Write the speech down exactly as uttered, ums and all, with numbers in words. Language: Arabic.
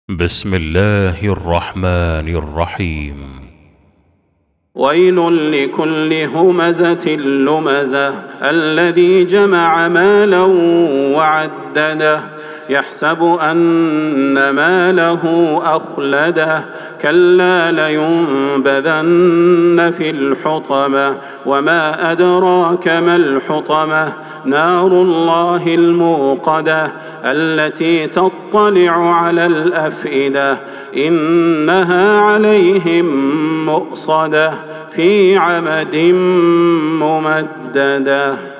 بسم الله الرحمن الرحيم. ويل لكل همزة لمزة الذي جمع مالا وعدده يحسب أن ماله أخلده كلا لينبذن في الحطمة وما أدراك ما الحطمة نار الله الموقدة التي تطلع على الأفئدة إنها عليهم مؤصدة في عمد ممددة.